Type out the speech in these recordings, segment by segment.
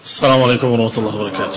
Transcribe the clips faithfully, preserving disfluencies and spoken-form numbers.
السلام عليكم ورحمة الله وبركاته.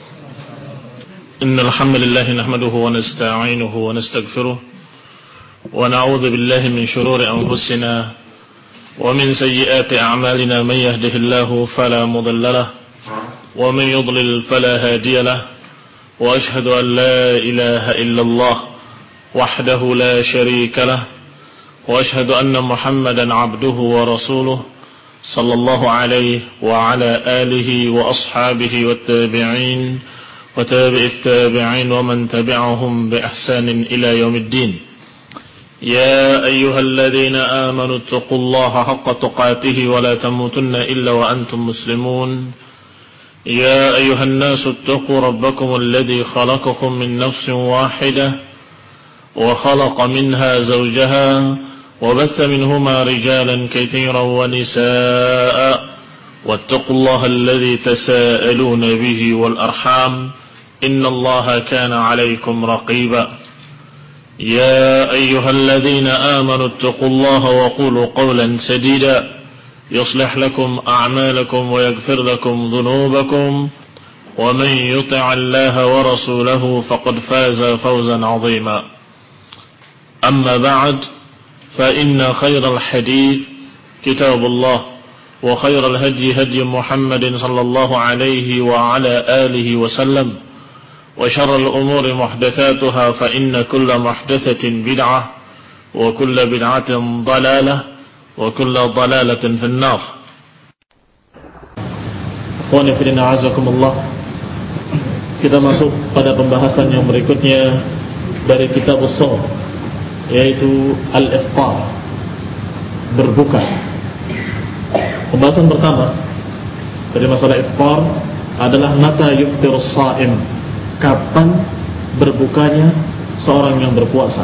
إن الحمد لله نحمده ونستعينه ونستغفره ونعوذ بالله من شرور أنفسنا ومن سيئات أعمالنا. من يهده الله فلا مضل له ومن يضلل فلا هادي له وأشهد أن لا إله إلا الله وحده لا شريك له وأشهد أن محمدا عبده ورسوله صلى الله عليه وعلى آله وأصحابه والتابعين وتابع التابعين ومن تبعهم بإحسان إلى يوم الدين. يا أيها الذين آمنوا اتقوا الله حق تقاته ولا تموتن إلا وأنتم مسلمون. يا أيها الناس اتقوا ربكم الذي خلقكم من نفس واحدة وخلق منها زوجها وبث منهما رجالا كثيرا ونساء واتقوا الله الذي تساءلون به والأرحام إن الله كان عليكم رقيبا. يا أيها الذين آمنوا اتقوا الله وقولوا قولا سديدا يصلح لكم أعمالكم ويغفر لكم ذنوبكم ومن يطع الله ورسوله فقد فاز فوزا عظيما. أما بعد فإن خير الحديث كتاب الله وخير الهدي هدي محمد صلى الله عليه وعلى آله وسلم وشر الأمور محدثاتها فإن كل محدثة بدعة وكل بدعة ضلالة وكل ضلالة في النار. Akhwani fillah a'azakumullah. Kita masuk pada pembahasan yang berikutnya dari kitab As-Shaum, yaitu Al-Iftar, berbuka. Pembahasan pertama dari masalah iftar adalah mata yuftirus shaim, kapan berbukanya seorang yang berpuasa.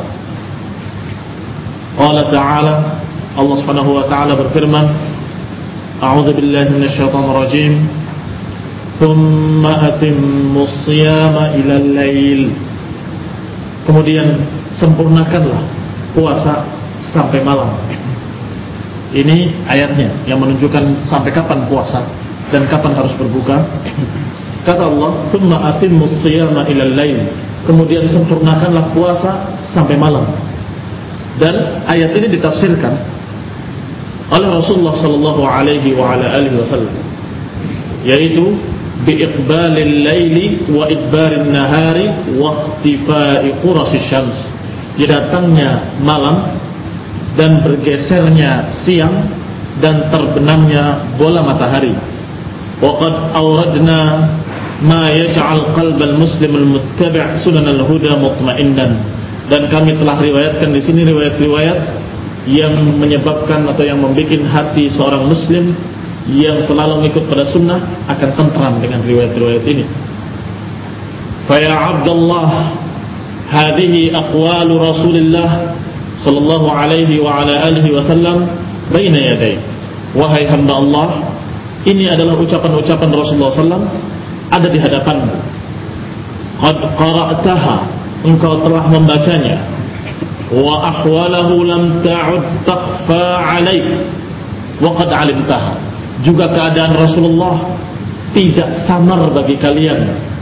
Qala ta'ala, Allah Subhanahu wa ta'ala berfirman, A'udzu billahi minasyaitonir rajim, "Tsumma atimmus shiyama ilal lail." Kemudian sempurnakanlah puasa sampai malam. Ini ayatnya yang menunjukkan sampai kapan puasa dan kapan harus berbuka. Kata Allah, "Tsumma atimmus shiyama ilal lail." Kemudian sempurnakanlah puasa sampai malam. Dan ayat ini ditafsirkan oleh Rasulullah sallallahu alaihi wa ala alihi wasallam, yaitu bi iqbalil laili wa idbarin nahari wa ikhtifai qurasy syams. Datangnya malam dan bergesernya siang dan terbenamnya bola matahari. Waqad awradna ma yaj'al qalbal muslimul muttabi' sunanal huda mutma'innan. Dan kami telah riwayatkan di sini riwayat-riwayat yang menyebabkan atau yang membuat hati seorang muslim yang selalu mengikut pada sunnah akan tentram dengan riwayat-riwayat ini. Fa ya Abdullah, hadhihi aqwalu Rasulillah sallallahu alaihi wa ala alihi wasallam baina yaday. Wahai hamba Allah, ini adalah ucapan-ucapan Rasulullah sallallahu alaihi wasallam ada di hadapanmu. Qad qara'taha, engkau telah membacanya. Wa ahwalahu lam ta'ud takhfa 'alaik wa qad 'alimtaha. Juga keadaan Rasulullah tidak samar bagi kalian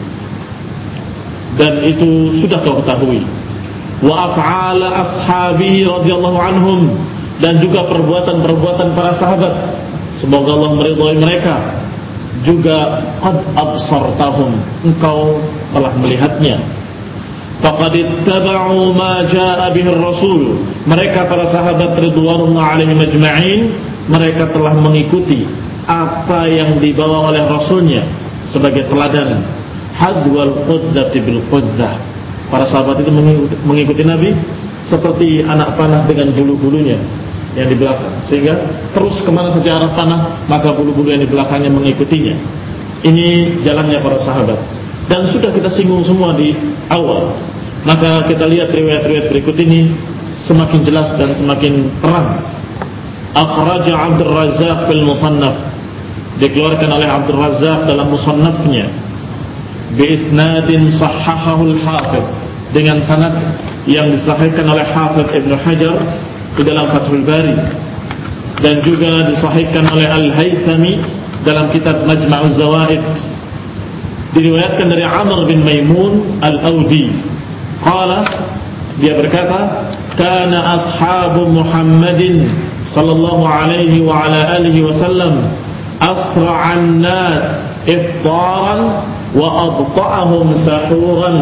dan itu sudah kau ketahui. Wa af'ala ashabi radhiyallahu anhum, dan juga perbuatan-perbuatan para sahabat, semoga Allah meridhai mereka, juga qad absartahum, engkau telah melihatnya. Faqad ittaba'u ma jaa'a bihi ar-rasul, mereka para sahabat ridwanullah alaihim ajma'in, mereka telah mengikuti apa yang dibawa oleh Rasulnya sebagai teladan. Hadwal qudzati bil qudzah, para sahabat itu mengikuti Nabi seperti anak panah dengan bulu-bulunya yang di belakang, sehingga terus kemana saja arah panah maka bulu-bulu yang di belakangnya mengikutinya. Ini jalannya para sahabat dan sudah kita singgung semua di awal. Maka kita lihat riwayat-riwayat berikut ini semakin jelas dan semakin terang. Akhraja Abdul Razzaq fil Musannaf, dikeluarkan oleh Abdul Razzaq dalam Musannafnya, bi isnadin sahhahahu al-Hafidz, dengan sanad yang disahihkan oleh Hafidz Ibnu Hajar di dalam Fathul Bari, dan juga disahihkan oleh Al-Haythami dalam kitab Majma'uz Zawaid diriwayatkan dari Amr bin Maimun Al-Audi. Qala, dia berkata, kana ashabu Muhammadin sallallahu alaihi wa ala alihi wasallam asra'an nas iftaran wa abta'ahum sahuran.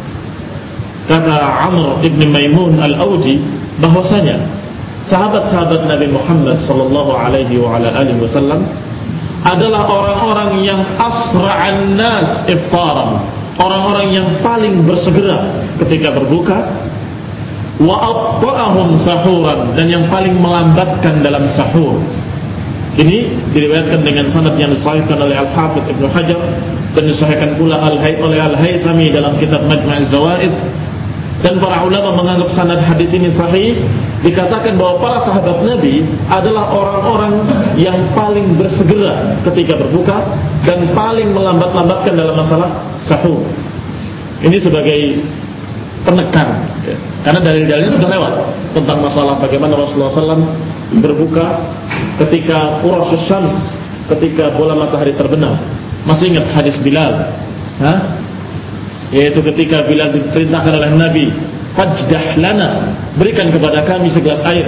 Kata Amr bin Maimun Al-Audi bahwasanya sahabat-sahabat Nabi Muhammad sallallahu alaihi wa ala alihi wasallam adalah orang-orang yang asra'an nas iftaran, orang-orang yang paling bersegera ketika berbuka, wa abta'ahum sahuran, dan yang paling melambatkan dalam sahur. Ini diriwayatkan dengan sanad yang disahihkan oleh Al-Hafidz Ibnu Hajar dan disahihkan pula oleh Al-Haythami dalam kitab Majma'uz Zawaid. Dan para ulama menganggap sanad hadis ini sahih, dikatakan bahwa para sahabat Nabi adalah orang-orang yang paling bersegera ketika berbuka dan paling melambat-lambatkan dalam masalah sahur. Ini sebagai penekan, ya. Karena dalil-dalilnya sudah lewat tentang masalah bagaimana Rasulullah shallallahu alaihi wasallam berbuka ketika qurasy syams, ketika bola matahari terbenam. Masih ingat hadis Bilal? Hah? Yaitu ketika Bilal diperintahkan oleh Nabi, fajdah lana, berikan kepada kami segelas air.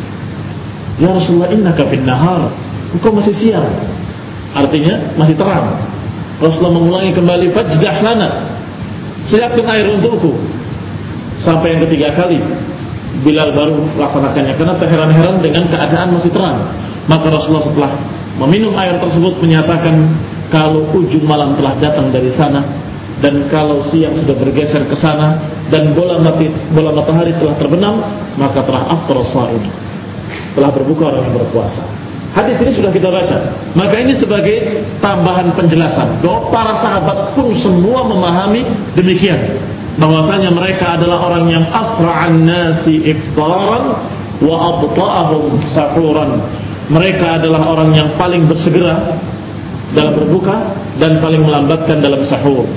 Ya Rasulullah, innaka fin nahar, engkau masih siang, artinya masih terang. Rasulullah mengulangi kembali, fajdah lana, siapkan air untukku. Sampai yang ketiga kali Bilal baru laksanakannya, karena terheran-heran dengan keadaan masih terang. Maka Rasulullah setelah meminum air tersebut menyatakan, kalau ujung malam telah datang dari sana, dan kalau siang sudah bergeser ke sana, dan bola mati, bola matahari telah terbenam, maka telah aftar shaim, telah berbuka orang yang berpuasa. Hadis ini sudah kita baca. Maka ini sebagai tambahan penjelasan bahwa para sahabat pun semua memahami demikian, bahwasanya mereka adalah orang yang asra'an nasi iftaran wa abta'ahum sahuran. Mereka adalah orang yang paling bersegera dalam berbuka dan paling melambatkan dalam sahur.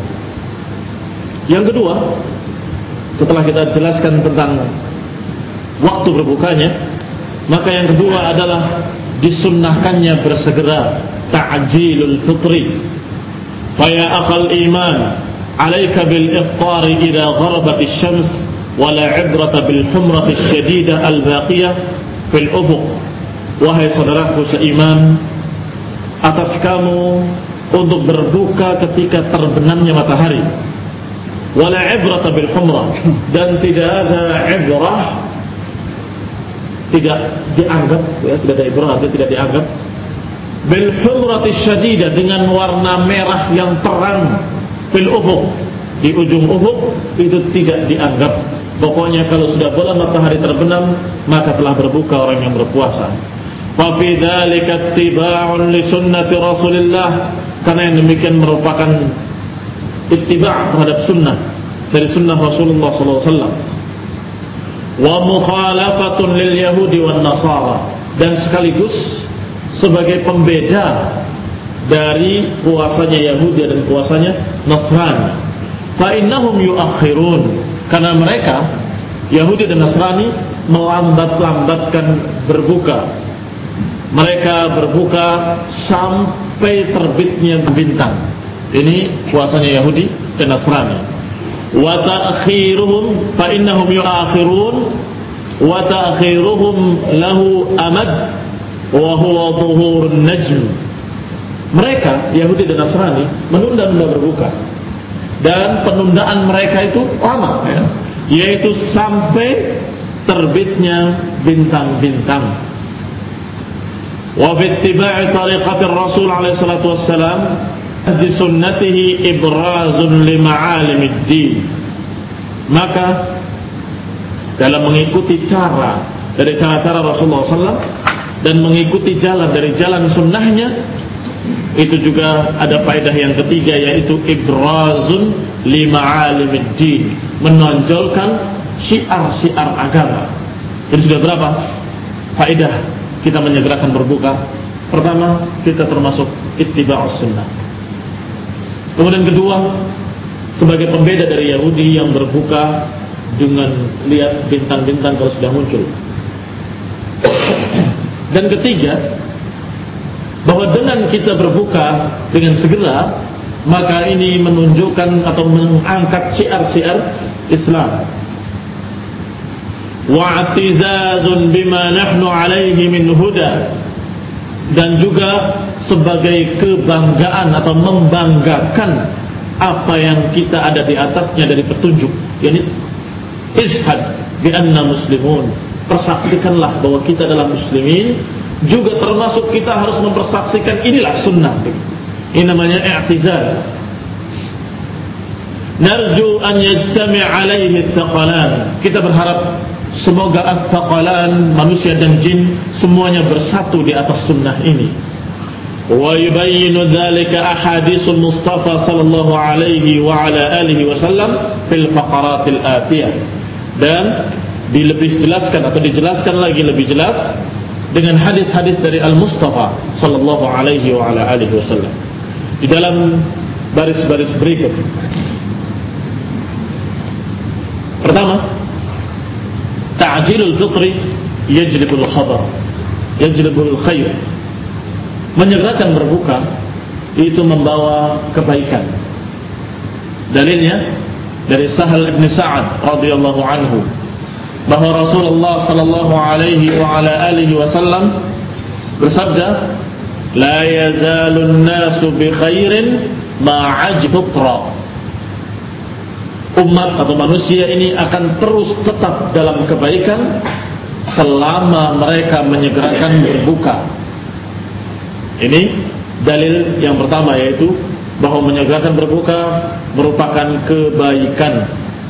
Yang kedua, setelah kita jelaskan tentang waktu berbukanya, maka yang kedua adalah disunnahkannya bersegera, ta'jilul fitri. Fa ya akhal iman, 'alaika bil iftari idza gharabat asy-syams wa la 'ibrata bil humrati asy-syadidah al-baqiyah fil ufuq. Wahai saudaraku seiman, atas kamu untuk berbuka ketika terbenamnya matahari. Wala ibrata bil humrah, dan tidak ada ibrah, tidak dianggap, ya, tidak ada ibrah, tidak dianggap. Bil humrati syadidah, dengan warna merah yang terang, fil ufuq, di ujung ufuk, itu tidak dianggap. Pokoknya kalau sudah bola matahari terbenam, maka telah berbuka orang yang berpuasa. Fa fi dzalika ittiba'un li sunnati Rasulillah, karena yang demikian merupakan ittiba' terhadap sunnah dari sunnah Rasulullah sallallahu alaihi wasallam. Wa mukhalafatun lil yahudi wan nasara, dan sekaligus sebagai pembeda dari puasanya Yahudi dan puasanya Nasrani. Fa innahum yuakhirun, karena mereka Yahudi dan Nasrani melambat-lambatkan berbuka. Mereka berbuka sampai terbitnya bintang. Ini puasanya Yahudi dan Nasrani. Wa ta'khiruhum fa innahum yu'akhirun wa ta'khiruhum lahu amad wa huwa dhuhurun najm. Mereka Yahudi dan Nasrani menunda-nunda berbuka, dan penundaan mereka itu lama, ya, yaitu sampai terbitnya bintang-bintang. Wa fi ittiba'i tariqatir Rasul alaihi salatu wassalam di sunnatihi ibrazun li ma'alimid din. Maka dalam mengikuti cara dari cara-cara Rasulullah sallallahu alaihi wasallam dan mengikuti jalan dari jalan sunnahnya, itu juga ada faedah yang ketiga, yaitu ibrazun li ma'alimid din, menonjolkan syiar-syiar agama. Jadi sudah berapa faedah kita menyegerakan berbuka? Pertama, kita termasuk ittiba'us sunnah. Kemudian kedua, sebagai pembeda dari Yahudi yang berbuka dengan lihat bintang-bintang kalau sudah muncul. Dan ketiga, bahwa dengan kita berbuka dengan segera, maka ini menunjukkan atau mengangkat syiar-syiar Islam. Wa'tizazun bima nahnu alaihi min huda, dan juga sebagai kebanggaan atau membanggakan apa yang kita ada di atasnya dari petunjuk. Yani ishhad bi anna muslimun, persaksikanlah bahwa kita adalah muslimin. Juga termasuk kita harus mempersaksikan inilah sunnah. Ini namanya i'tizaz. Narju an yajtami' alaihi thaqalan, kita berharap semoga ats-thaqalan, manusia dan jin, semuanya bersatu di atas sunnah ini. Wa yubayyinu dzalika ahaditsul Mustafa sallallahu alaihi wa ala alihi wasallam fil faqaratil atiyah. Dan dilebih jelaskan atau dijelaskan lagi lebih jelas dengan hadis-hadis dari Al-Mustafa sallallahu alaihi wa ala alihi wasallam di dalam baris-baris berikut. Pertama, ta'jilul fitri yajlibul khabar, yajlibul khair. Menyegerakan berbuka itu membawa kebaikan. Dalilnya dari Sahal bin Sa'ad radhiyallahu anhu bahwa Rasulullah sallallahu alaihi wa ala alihi wasallam bersabda, la yazalun nasu bi khairin ma ajbutra. Umat atau manusia ini akan terus tetap dalam kebaikan selama mereka menyegerakan berbuka. Ini dalil yang pertama, yaitu bahwa menyegerakan berbuka merupakan kebaikan.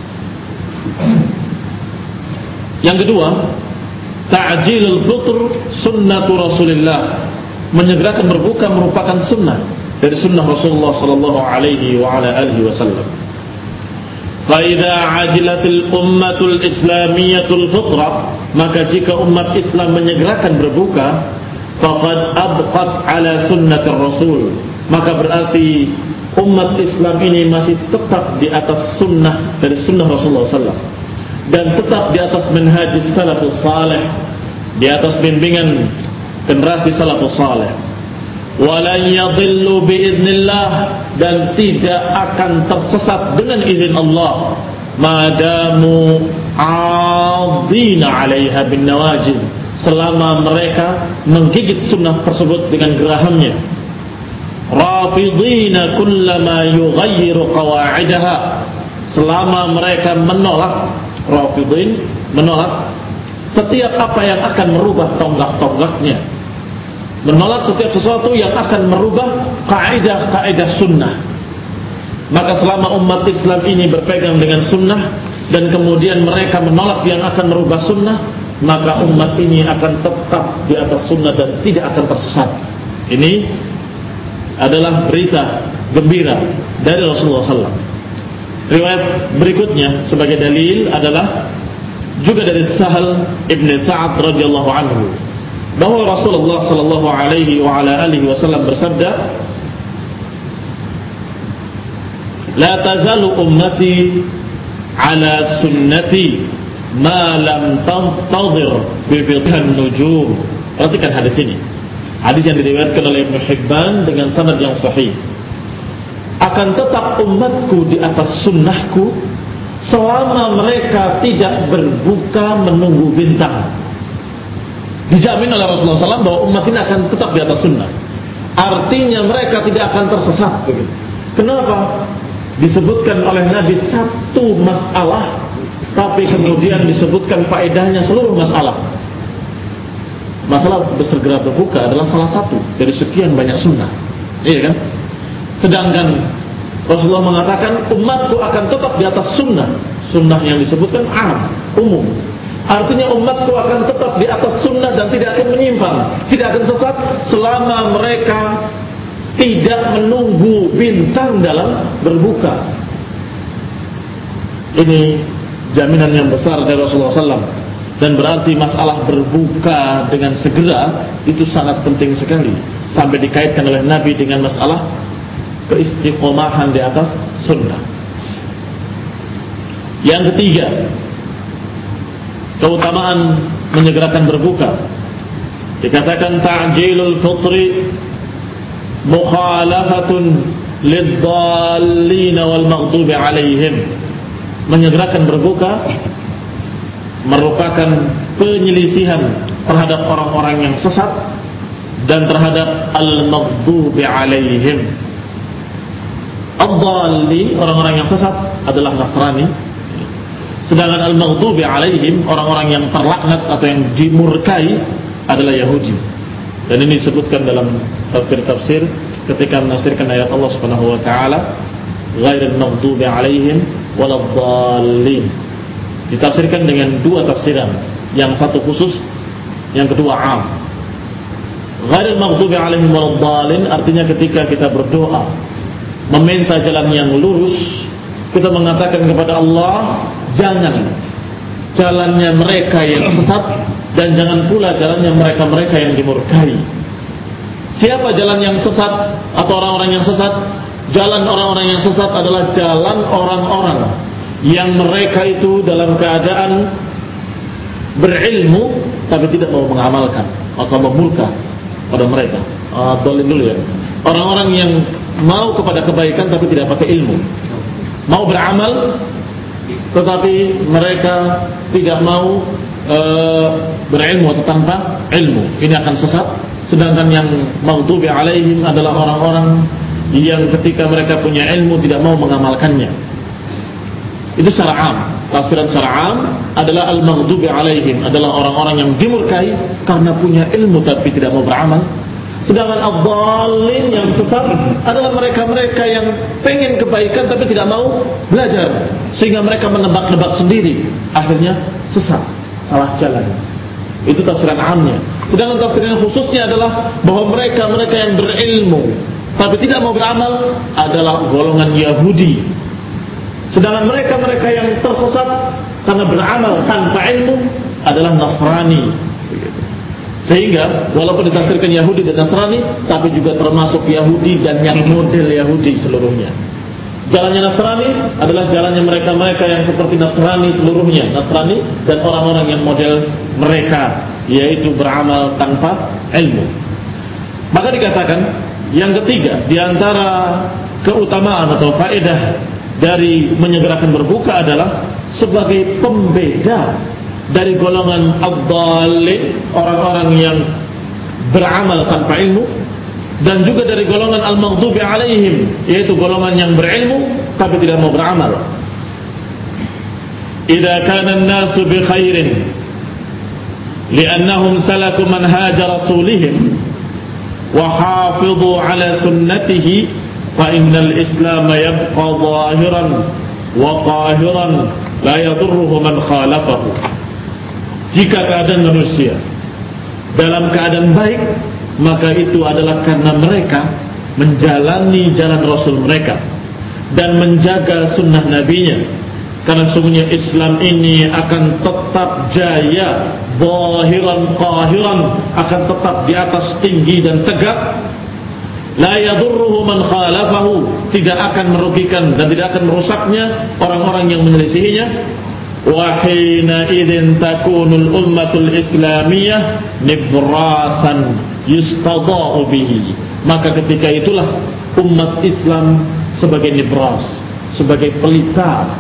Yang kedua, ta'jilul fitr sunnatu Rasulillah. Menyegerakan berbuka merupakan sunnah dari sunnah Rasulullah sallallahu alaihi wa ala alihi wasallam. Fa idza ajilatil ummatul islamiyatul fitra, maka jika umat Islam menyegerakan berbuka, faqad abqat ala sunnatir Rasul, maka berarti umat Islam ini masih tetap di atas sunnah dari sunnah Rasulullah sallallahu alaihi wasallam, dan tetap di atas manhajis salafus salih, di atas bimbingan generasi salafus salih. Walan yadhillu biiznillah, dan tidak akan tersesat dengan izin Allah, madamu adina 'alaiha bin nawajid, selama mereka menggigit sunnah tersebut dengan gerahamnya. Rafidina kullama yughayyiru qawa'idaha, selama mereka menolak, Rafidin menolak setiap apa yang akan merubah tonggak-tonggaknya, menolak setiap sesuatu yang akan merubah kaidah-kaidah sunnah. Maka selama umat Islam ini berpegang dengan sunnah dan kemudian mereka menolak yang akan merubah sunnah, maka umat ini akan tetap di atas sunnah dan tidak akan tersesat. Ini adalah berita gembira dari Rasulullah sallallahu alaihi wasallam. Riwayat berikutnya sebagai dalil adalah juga dari Sahal bin Sa'ad radhiyallahu anhu bahwa Rasulullah sallallahu alaihi wa ala alihi wasallam bersabda, la tazalu ummati ala sunnati ma lam tantadhir bi fithan nujum. Perhatikan hadis ini. Hadis yang diriwayatkan oleh Ibnu Hibban dengan sanad yang sahih. Akan tetap umatku di atas sunnahku selama mereka tidak berbuka menunggu bintang. Dijamin oleh Rasulullah sallallahu alaihi wasallam bahwa umat ini akan tetap di atas sunnah. Artinya mereka tidak akan tersesat. Kenapa? Disebutkan oleh Nabi satu masalah, tapi kemudian disebutkan faedahnya seluruh masalah. Masalah bersegera berbuka adalah salah satu dari sekian banyak sunnah. Iya kan? Sedangkan Rasulullah mengatakan umatku akan tetap di atas sunnah. Sunnah yang disebutkan am, umum. Artinya umatku akan tetap di atas sunnah dan tidak akan menyimpang, tidak akan sesat selama mereka tidak menunggu bintang dalam berbuka. Ini jaminan yang besar dari Rasulullah sallallahu alaihi wasallam. Dan berarti masalah berbuka dengan segera itu sangat penting sekali, sampai dikaitkan oleh Nabi dengan masalah keistiqomahan di atas sunnah. Yang ketiga, keutamaan menyegerakan berbuka. Dikatakan ta'jilul fitri mukhalafatun lidh-dhallin wal maghdubi alaihim. Menyegerakan berbuka merupakan penyelisihan terhadap orang-orang yang sesat dan terhadap al-maghdubi alaihim. Ad-dhallin, orang-orang yang sesat adalah Nasrani, sedangkan al-maghdubi alaihim, orang-orang yang terlaknat atau yang dimurkai adalah Yahudi. Dan ini disebutkan dalam tafsir-tafsir ketika menafsirkan ayat Allah Subhanahu wa taala, ghairil maghdubi alaihim waladh-dhallin. Ditafsirkan dengan dua tafsiran, yang satu khusus, yang kedua am. Ghairil maghdubi alaihim waladh-dhallin artinya ketika kita berdoa meminta jalan yang lurus, kita mengatakan kepada Allah, jangan jalannya mereka yang sesat dan jangan pula jalannya mereka-mereka yang dimurkai. Siapa jalan yang sesat atau orang-orang yang sesat? Jalan orang-orang yang sesat adalah jalan orang-orang yang mereka itu dalam keadaan berilmu tapi tidak mau mengamalkan atau memurka pada mereka. Ah, boleh dulu ya. Orang-orang yang mau kepada kebaikan tapi tidak pakai ilmu, mau beramal tetapi mereka tidak mau e, berilmu atau tanpa ilmu, ini akan sesat. Sedangkan yang maghdubi alaihim adalah orang-orang yang ketika mereka punya ilmu tidak mau mengamalkannya. Itu secara am. Tafsiran secara am adalah al-maghdubi alaihim adalah orang-orang yang dimurkai karena punya ilmu tapi tidak mau beramal. Sedangkan ad-dhallin yang sesat adalah mereka-mereka yang pengen kebaikan tapi tidak mau belajar, sehingga mereka menebak-nebak sendiri, akhirnya sesat, salah jalan. Itu tafsiran amnya. Sedangkan tafsiran khususnya adalah bahwa mereka-mereka yang berilmu tapi tidak mau beramal adalah golongan Yahudi. Sedangkan mereka-mereka yang tersesat karena beramal tanpa ilmu adalah Nasrani. Sehingga walaupun ditafsirkan Yahudi dan Nasrani, tapi juga termasuk Yahudi dan yang model Yahudi seluruhnya. Jalannya Nasrani adalah jalannya mereka-mereka yang seperti Nasrani seluruhnya, Nasrani dan orang-orang yang model mereka, yaitu beramal tanpa ilmu. Maka dikatakan yang ketiga di antara keutamaan atau faedah dari menyegerakan berbuka adalah sebagai pembeda dari golongan ad-dhallin, orang-orang yang beramal tanpa ilmu, dan juga dari golongan al-maghdubi alaihim, yaitu golongan yang berilmu tapi tidak mau beramal. Idza kana an-nasu bi khairin li'annahum salaku manhaja rasulihim wa hafidhu ala sunnatihi fa innal islam yabqa zahiran wa qahiran la yadurruhu man khalafahu. Jika keadaan manusia dalam keadaan baik, maka itu adalah karena mereka menjalani jalan Rasul mereka dan menjaga sunnah nabinya. Karena sungguhnya Islam ini akan tetap jaya, zahiran qahiran, akan tetap di atas tinggi dan tegak. La yadurruhu man khalafahu, tidak akan merugikan dan tidak akan merusaknya orang-orang yang menyelisihinya. Wa hina idzin takunul ummatul islamiyah nibrasan yustada'u bihi, maka ketika itulah umat Islam sebagai nibras, sebagai pelita,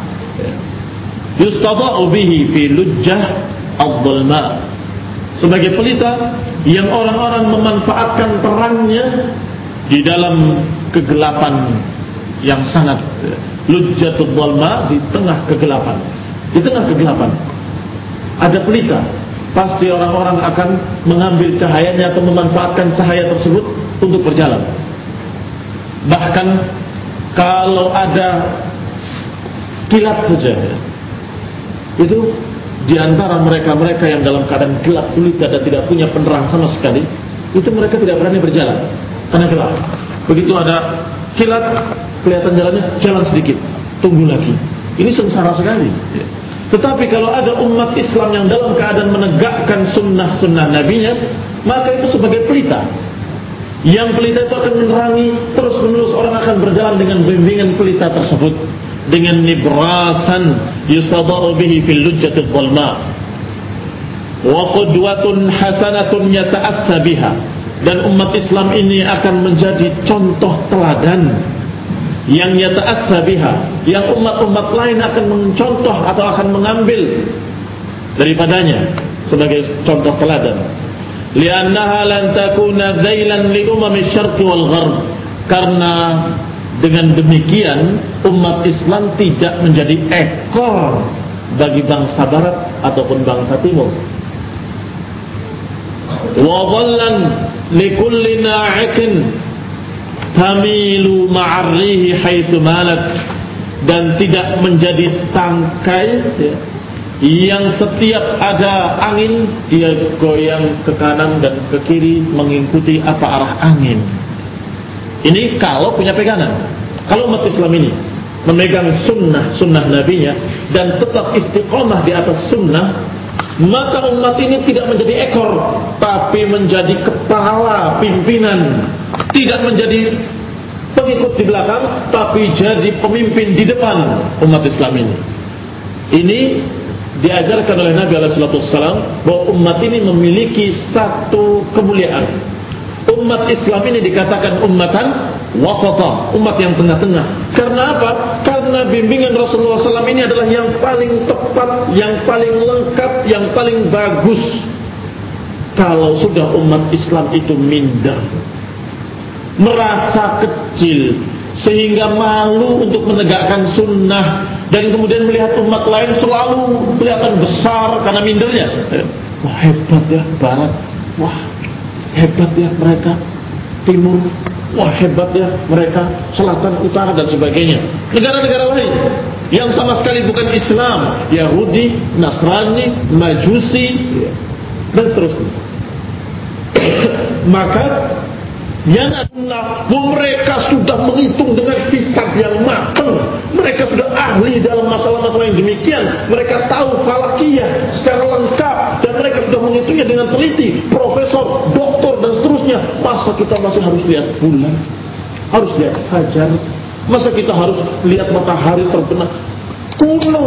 yustada'u bihi fi lujjah adh-dhulma, sebagai pelita yang orang-orang memanfaatkan terangnya di dalam kegelapan yang sangat, lujjatul dhulma, di tengah kegelapan. Di tengah kegelapan ada pelita, pasti orang-orang akan mengambil cahayanya atau memanfaatkan cahaya tersebut untuk berjalan. Bahkan kalau ada kilat saja, itu di antara mereka-mereka yang dalam keadaan gelap gulita dan tidak punya penerang sama sekali, itu mereka tidak berani berjalan karena gelap. Begitu ada kilat, kelihatan jalannya, jalan sedikit, tunggu lagi. Ini sengsara sekali. Tetapi kalau ada umat Islam yang dalam keadaan menegakkan sunnah-sunnah nabinya, maka itu sebagai pelita. Yang pelita itu akan menerangi, terus menerus orang akan berjalan dengan bimbingan pelita tersebut, dengan nibrasan yustada'u bihi fil lujjatil dhulma wa qudwatun hasanatun yata'assa biha, dan umat Islam ini akan menjadi contoh teladan yang yata'assa biha, yang umat-umat lain akan mencontoh atau akan mengambil daripadanya sebagai contoh teladan. Li'annaha lan takuna dzailan li umami syarqi wal gharb, karena dengan demikian umat Islam tidak menjadi ekor bagi bangsa barat ataupun bangsa timur. Wa dhallan likulli na'ikin tamilu ma'arrihi haitsu malat, dan tidak menjadi tangkai ya, yang setiap ada angin dia goyang ke kanan dan ke kiri mengikuti apa arah angin. Ini kalau punya pegangan. Kalau umat Islam ini memegang sunnah sunnah nabinya dan tetap istiqomah di atas sunnah, maka umat ini tidak menjadi ekor, tapi menjadi kepala pimpinan. Tidak menjadi pengikut di belakang, tapi jadi pemimpin di depan umat Islam ini. Ini diajarkan oleh Nabi alaihi salatu wassalam bahwa umat ini memiliki satu kemuliaan. Umat Islam ini dikatakan ummatan wasata, umat yang tengah-tengah. Karena apa? Karena bimbingan Rasulullah shallallahu alaihi wasallam ini adalah yang paling tepat, yang paling lengkap, yang paling bagus. Kalau sudah umat Islam itu minder, merasa kecil, sehingga malu untuk menegakkan sunnah, dan kemudian melihat umat lain selalu kelihatan besar karena mindernya. Wah, hebat ya Barat, wah hebat ya mereka Timur, wah hebat ya mereka Selatan, Utara, dan sebagainya. Negara-negara lain yang sama sekali bukan Islam, Yahudi, Nasrani, Majusi, dan terusnya. Maka yang adalah mereka sudah menghitung dengan hisab yang matang. Mereka sudah ahli dalam masalah-masalah yang demikian. Mereka tahu falakiyah secara lengkap, dan mereka sudah menghitungnya dengan teliti. Profesor, doktor, dan seterusnya. Masa kita masih harus lihat bulan, harus lihat fajar, masa kita harus lihat matahari terbenam? Kuno.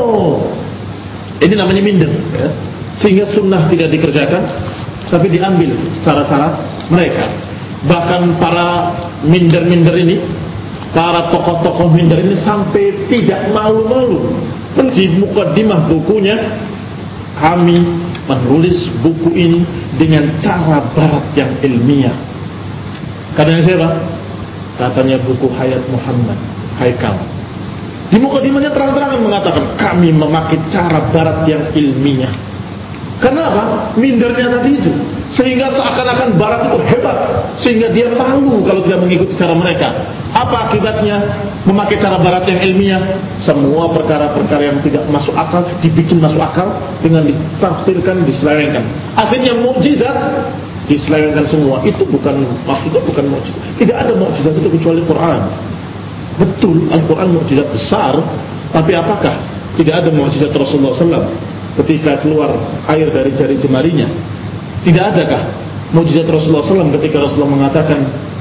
Ini namanya minder ya. Sehingga sunnah tidak dikerjakan, tapi diambil cara-cara mereka. Bahkan para minder-minder ini, para tokoh-tokoh minder ini sampai tidak malu-malu. Di mukadimah bukunya, kami menulis buku ini dengan cara barat yang ilmiah. Katanya siapa? Katanya buku Hayat Muhammad Haikal. Di mukadimahnya terang-terangan mengatakan kami memakai cara barat yang ilmiah. Kenapa? Mindernya tadi itu, sehingga seakan-akan barat itu hebat, sehingga dia malu kalau tidak mengikuti cara mereka. Apa akibatnya memakai cara barat yang ilmiah? Semua perkara-perkara yang tidak masuk akal dibikin masuk akal dengan ditafsirkan, diselewengkan. Akhirnya mukjizat diselewengkan semua. Itu bukan maksudnya, bukan mukjizat. Tidak ada mukjizat itu kecuali Quran. Betul, Al-Quran mukjizat besar, tapi apakah tidak ada mukjizat Rasulullah shallallahu alaihi wasallam ketika keluar air dari jari jemarinya? Tidak adakah mukjizat Rasulullah shallallahu alaihi wasallam ketika Rasulullah mengatakan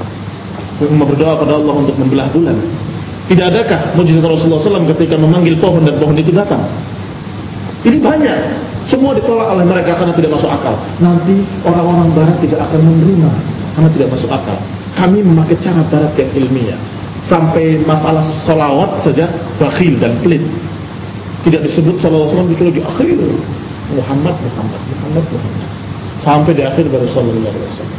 berdoa pada Allah untuk membelah bulan? Tidak adakah mukjizat Rasulullah shallallahu alaihi wasallam ketika memanggil pohon dan pohon itu datang? Ini banyak. Semua ditolak oleh mereka karena tidak masuk akal. Nanti orang-orang barat tidak akan menerima karena tidak masuk akal. Kami memakai cara barat yang ilmiah. Sampai masalah salawat saja bakhil dan pelit. Tidak disebut sallallahu alaihi wasallam itu di akhir. Muhammad, Muhammad, Muhammad, Muhammad. Sampai di akhir baru sallallahu alaihi wasallam.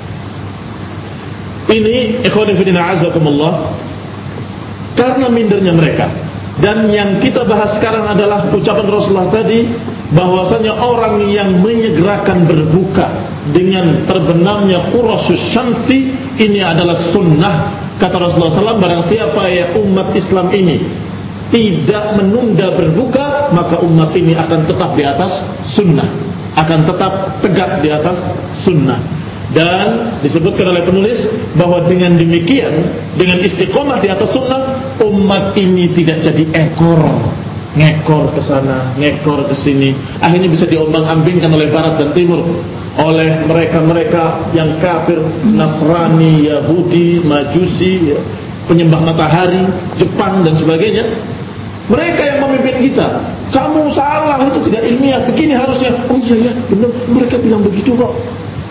Ini ikhwan fillah azakumullah, karena mindernya mereka. Dan yang kita bahas sekarang adalah ucapan Rasulullah tadi, bahwasanya orang yang menyegerakan berbuka dengan terbenamnya qurasus syamsi, ini adalah sunnah. Kata Rasulullah shallallahu alaihi wasallam, barang siapa ya umat Islam ini tidak menunda berbuka, maka umat ini akan tetap di atas sunnah, akan tetap tegak di atas sunnah. Dan disebutkan oleh penulis bahwa dengan demikian, dengan istiqomah di atas sunnah, umat ini tidak jadi ekor, ngekor ke sana, ngekor ke sini. Akhirnya bisa diombang-ambingkan oleh barat dan timur, oleh mereka-mereka yang kafir, Nasrani, Yahudi, Majusi, penyembah matahari, Jepang dan sebagainya. Mereka yang memimpin kita. Kamu salah, itu tidak ilmiah, begini harusnya. Oh iya ya, benar, mereka bilang begitu kok.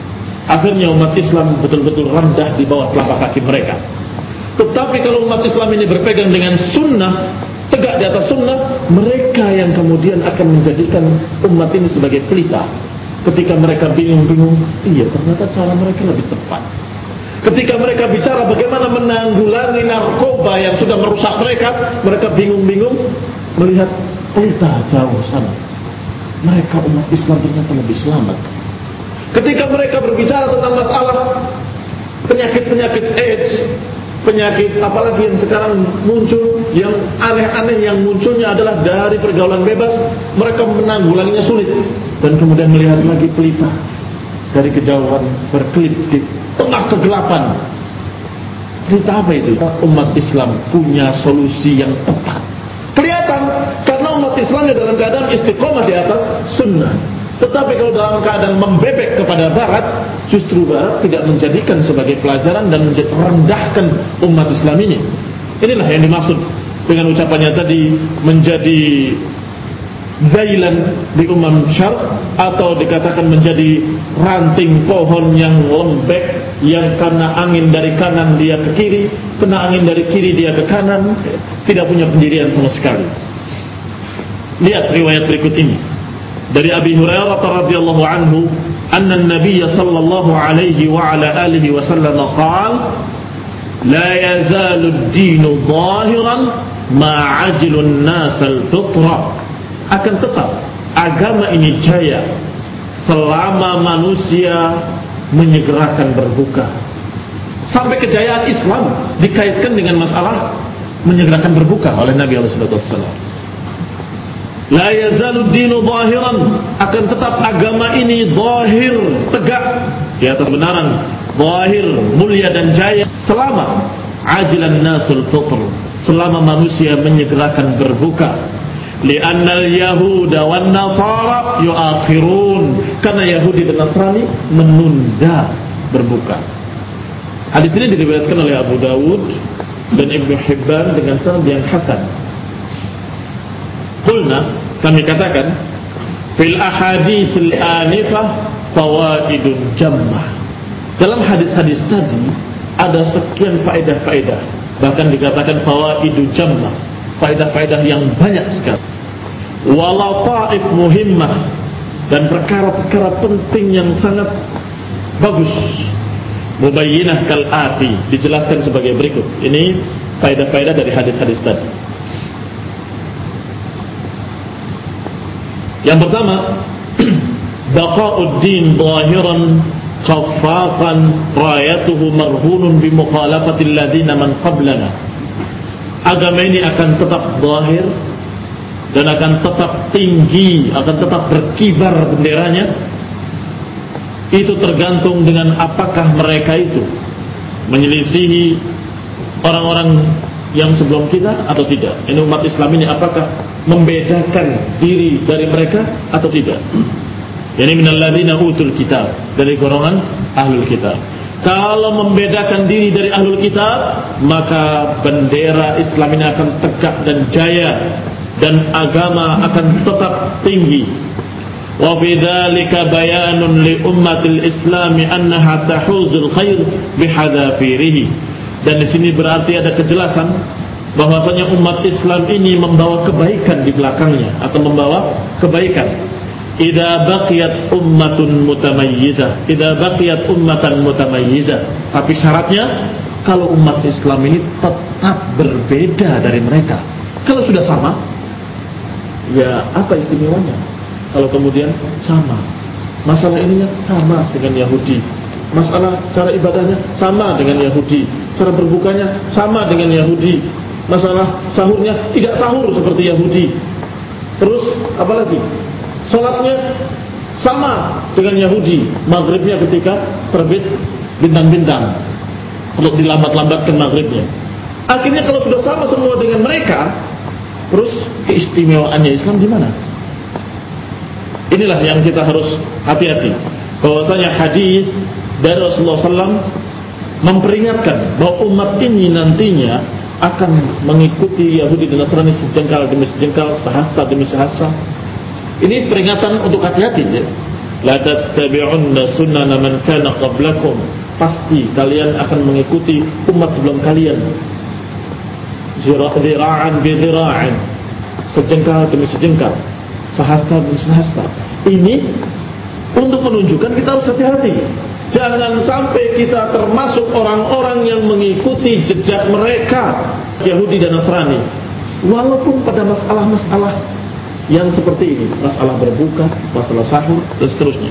Akhirnya umat Islam betul-betul rendah di bawah telapak kaki mereka. Tetapi kalau umat Islam ini berpegang dengan sunnah, tegak di atas sunnah, mereka yang kemudian akan menjadikan umat ini sebagai pelita. Ketika mereka bingung-bingung, iya ternyata cara mereka lebih tepat. Ketika mereka bicara bagaimana menanggulangi narkoba yang sudah merusak mereka, mereka bingung-bingung melihat pelita jauh sana. Mereka umat Islam ternyata lebih selamat. Ketika mereka berbicara tentang masalah penyakit-penyakit AIDS, penyakit apalagi yang sekarang muncul, yang aneh-aneh yang munculnya adalah dari pergaulan bebas, mereka menanggulanginya sulit. Dan kemudian melihat lagi pelita dari kejauhan berkelip di tengah kegelapan. Pelita apa itu? Umat Islam punya solusi yang tepat. Kelihatan karena umat Islam dalam keadaan istiqomah di atas sunnah. Tetapi kalau dalam keadaan membebek kepada barat, justru barat tidak menjadikan sebagai pelajaran dan merendahkan umat Islam ini. Inilah yang dimaksud dengan ucapannya tadi, menjadi zailan di umam syarq, atau dikatakan menjadi ranting pohon yang lembek, yang karena angin dari kanan dia ke kiri, kena angin dari kiri dia ke kanan, tidak punya pendirian sama sekali. Lihat riwayat berikut ini dari Abi Hurairah radhiyallahu anhu, anna an-nabiy sallallahu alaihi wa ala alihi wasallam qala la yazalu ad-din zahiran ma ajilu an-nas al-fitra. Akan tetap agama ini jaya selama manusia menyegerakan berbuka. Sampai kejayaan Islam dikaitkan dengan masalah menyegerakan berbuka oleh Nabi sallallahu alaihi wasallam. La yazalu dinu zahiran, akan tetap agama ini zahir, tegak di atas kebenaran, zahir, mulia dan jaya selama ajilan nasul fitr, selama manusia menyegerakan berbuka. Li'anna al-yahuda wan nasara yu'akhirun, karena Yahudi dan Nasrani menunda berbuka. Hadis ini diriwayatkan oleh Abu Dawud dan Ibnu Hibban dengan sanad yang hasan. Qulna, kami katakan, fil ahaditsil anifah fawaidun jammah. Dalam hadis-hadis tadi ada sekian faedah-faedah, bahkan dikatakan fawaidun jammah, faedah-faedah yang banyak sekali. Wala ta'if muhimmah, dan perkara-perkara penting yang sangat bagus. Mubayyinah kal ati, dijelaskan sebagai berikut. Ini faedah-faedah dari hadis-hadis tadi. Yang pertama, baqa'uddin zahiran khaffaqan rayatuhu marhunun bi mukhalafatil ladina man qablana. Agama ini akan tetap zahir dan akan tetap tinggi, akan tetap berkibar benderanya. Itu tergantung dengan apakah mereka itu menyelisihi orang-orang yang sebelum kita atau tidak. Ini umat Islam ini apakah membedakan diri dari mereka atau tidak. Ini minal ladzina utul kitab, dari golongan ahlul kitab. Kalau membedakan diri dari ahlul kitab, maka bendera Islam ini akan tegak dan jaya, dan agama akan tetap tinggi. Wa fi dzalika bayanun li ummatil islami annaha tahuzul khair bihadafirihi. Dan di sini berarti ada kejelasan bahwasanya umat Islam ini membawa kebaikan di belakangnya, atau membawa kebaikan. Idza baqiyat ummatun mutamayyizah, idza baqiyat ummatan mutamayyizah. Tapi syaratnya kalau umat Islam ini tetap berbeda dari mereka. Kalau sudah sama, ya apa istimewanya? Kalau kemudian sama, masalah ininya sama dengan Yahudi, masalah cara ibadahnya sama dengan Yahudi, cara berbukanya sama dengan Yahudi, masalah sahurnya tidak sahur seperti Yahudi. Terus apalagi? Salatnya sama dengan Yahudi, maghribnya ketika terbit bintang-bintang untuk dilambat-lambatkan maghribnya. Akhirnya kalau sudah sama semua dengan mereka, terus keistimewaannya Islam di mana? Inilah yang kita harus hati-hati, bahwasanya hadis dari Rasulullah shallallahu alaihi wasallam memperingatkan bahwa umat ini nantinya akan mengikuti Yahudi dan Nasrani sejengkal demi sejengkal, sehasta demi sehasta. Ini peringatan untuk hati-hati ya. la tattabi'unna sunana man kana qablakum, pasti kalian akan mengikuti umat sebelum kalian, zira'an bi zira'in, sejengkal demi sejengkal, sehasta demi sehasta. Ini untuk menunjukkan kita harus hati-hati. Jangan sampai kita termasuk orang-orang yang mengikuti jejak mereka, Yahudi dan Nasrani, walaupun pada masalah-masalah yang seperti ini, masalah berbuka, masalah sahur, dan seterusnya.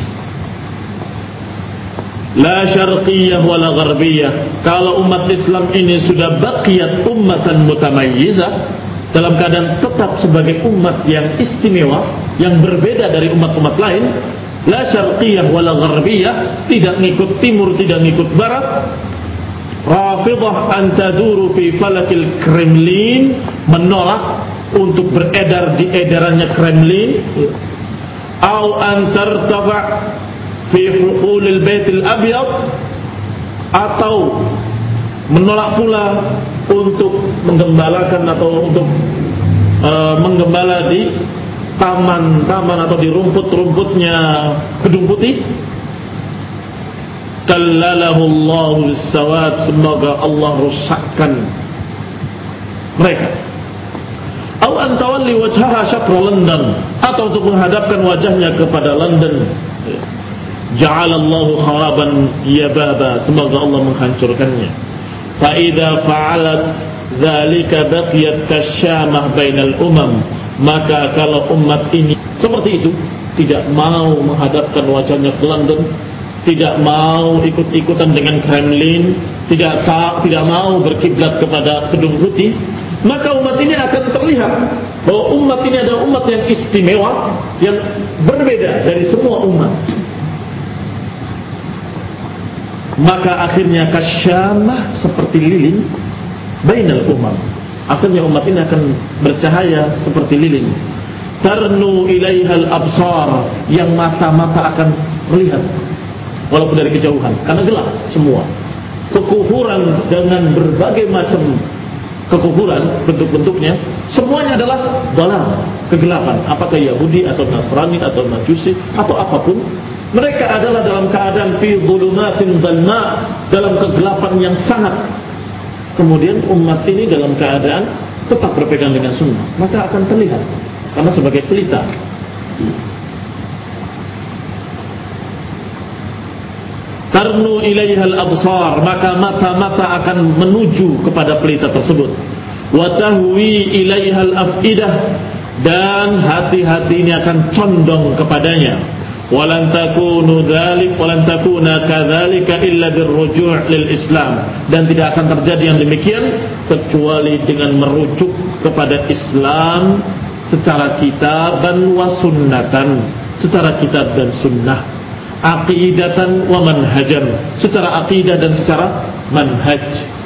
La syarqiyah wala gharbiyah. Kalau umat Islam ini sudah baqiyat ummatan mutamayyizah, dalam keadaan tetap sebagai umat yang istimewa, yang berbeda dari umat-umat lain, la syarqiyah wala gharbiyah, tidak ngikut timur, tidak ngikut barat, rafidah an taduru fi falakil Kremlin, menolak untuk beredar di edarannya Kremlin, au an tartafa fi huqulil baitil abyad, atau menolak pula untuk menggembalakan atau untuk uh, menggembala di taman-taman atau di rumput-rumputnya Gedung Putih. Kallalahullahu bis-sawad, semoga Allah rusakkan mereka. Aw an tawalli wajhaha syatra London, atau untuk menghadapkan wajahnya kepada London. Ja'alallahu kharaban yababa, semoga Allah menghancurkannya. Fa idza fa'alat dzalika baqiyat kasyamah bainal umam, maka kalau umat ini seperti itu, tidak mau menghadapkan wajahnya ke London, tidak mau ikut-ikutan dengan Kremlin, tidak tidak mau berkiblat kepada Gedung Putih, maka umat ini akan terlihat bahwa umat ini adalah umat yang istimewa, yang berbeda dari semua umat. Maka akhirnya kasyamah, seperti lilin, bainal umam, akhirnya umat ini akan bercahaya seperti lilin. Tarnu ilaihal absar, yang mata-mata akan melihat walaupun dari kejauhan, karena gelap semua. Kekufuran dengan berbagai macam kekufuran bentuk-bentuknya, semuanya adalah dalal, kegelapan. Apakah Yahudi atau Nasrani atau Majusi atau apapun, mereka adalah dalam keadaan fi dhulumatin dhanna, dalam kegelapan yang sangat. Kemudian umat ini dalam keadaan tetap berpegang dengan sunnah, maka akan terlihat, karena sebagai pelita. Tarnu ilaihal absar, maka mata-mata akan menuju kepada pelita tersebut. Wa tahwi ilaihal afidah, dan hati-hati ini akan condong kepadanya. Walan takunu dzalik walan takuna kadzalika illa birruju' lil Islam, dan tidak akan terjadi yang demikian kecuali dengan merujuk kepada Islam secara kitaban wa sunnatan, secara kitab dan sunnah, aqidatan wa manhajan, secara aqidah dan secara manhaj.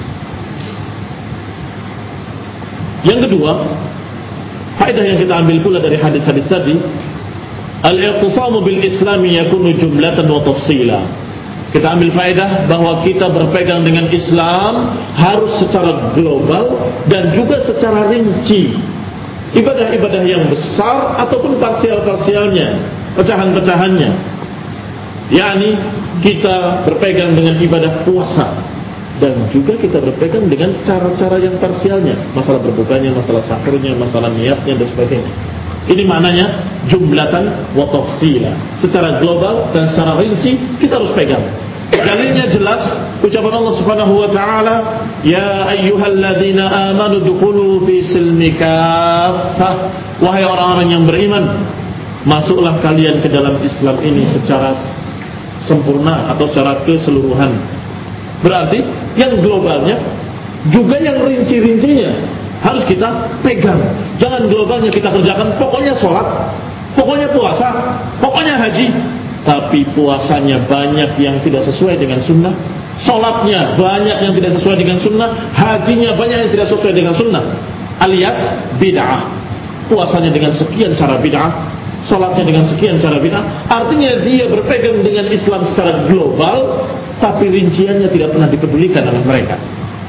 Yang kedua, faedah yang kita ambil pula dari hadis-hadis tadi, al-i'tisamu bil islami yakunu jumlatan wa tafsila. Kita ambil faedah bahwa kita berpegang dengan Islam harus secara global dan juga secara rinci. Ibadah-ibadah yang besar ataupun parsial-parsialnya, pecahan-pecahannya. yakni kita berpegang dengan ibadah puasa, dan juga kita berpegang dengan cara-cara yang parsialnya, masalah berbukanya, masalah sahurnya, masalah niatnya dan sebagainya. Ini maknanya jumlatan wa tafsila, secara global dan secara rinci kita harus pegang. Dalilnya jelas, ucapan Allah Subhanahu wa taala, ya ayyuhalladzina amanu dukhulu fi silmi kaffah, wahai orang-orang yang beriman, masuklah kalian ke dalam Islam ini secara sempurna atau secara keseluruhan. Berarti yang globalnya juga yang rinci-rincinya harus kita pegang. Jangan globalnya kita kerjakan, pokoknya sholat, pokoknya puasa, pokoknya haji, tapi puasanya banyak yang tidak sesuai dengan sunnah, sholatnya banyak yang tidak sesuai dengan sunnah, hajinya banyak yang tidak sesuai dengan sunnah, alias bid'ah. Puasanya dengan sekian cara bid'ah, sholatnya dengan sekian cara bid'ah. Artinya dia berpegang dengan Islam secara global, tapi rinciannya tidak pernah dipedulikan oleh mereka.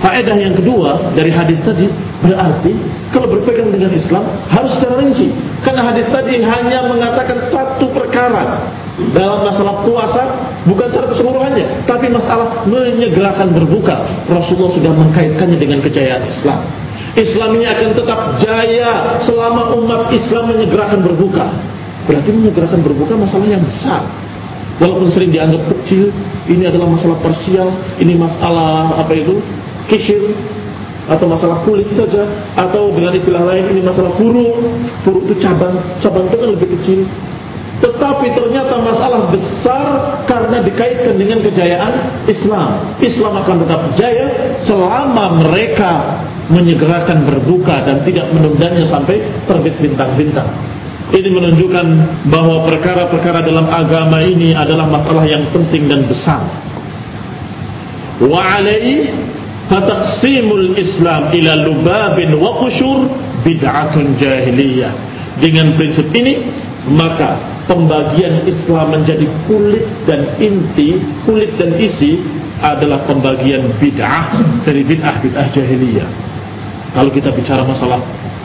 Faedah yang kedua dari hadis tadi, berarti kalau berpegang dengan Islam harus secara rinci. Karena hadis tadi hanya mengatakan satu perkara dalam masalah puasa, bukan secara keseluruhannya, tapi masalah menyegerakan berbuka. Rasulullah sudah mengkaitkannya dengan kejayaan Islam. Islam ini akan tetap jaya selama umat Islam menyegerakan berbuka. Berarti menyegerakan berbuka masalah yang besar. Walaupun sering dianggap kecil, ini adalah masalah parsial, ini masalah apa itu? Kishir, atau masalah kulit saja, atau dengan istilah lain ini masalah furu. Furu itu cabang, cabang itu kan lebih kecil. Tetapi ternyata masalah besar karena dikaitkan dengan kejayaan Islam. Islam akan tetap jaya selama mereka menyegerakan berbuka dan tidak menundanya sampai terbit bintang-bintang. Ini menunjukkan bahwa perkara-perkara dalam agama ini adalah masalah yang penting dan besar. Wa alaihi fataqsimul Islam ila lubabin wa qushur bid'atun jahiliyah. Dengan prinsip ini, maka pembagian Islam menjadi kulit dan inti, kulit dan isi adalah pembagian bid'ah dari bid'ah bid'ah jahiliyah. Kalau kita bicara masalah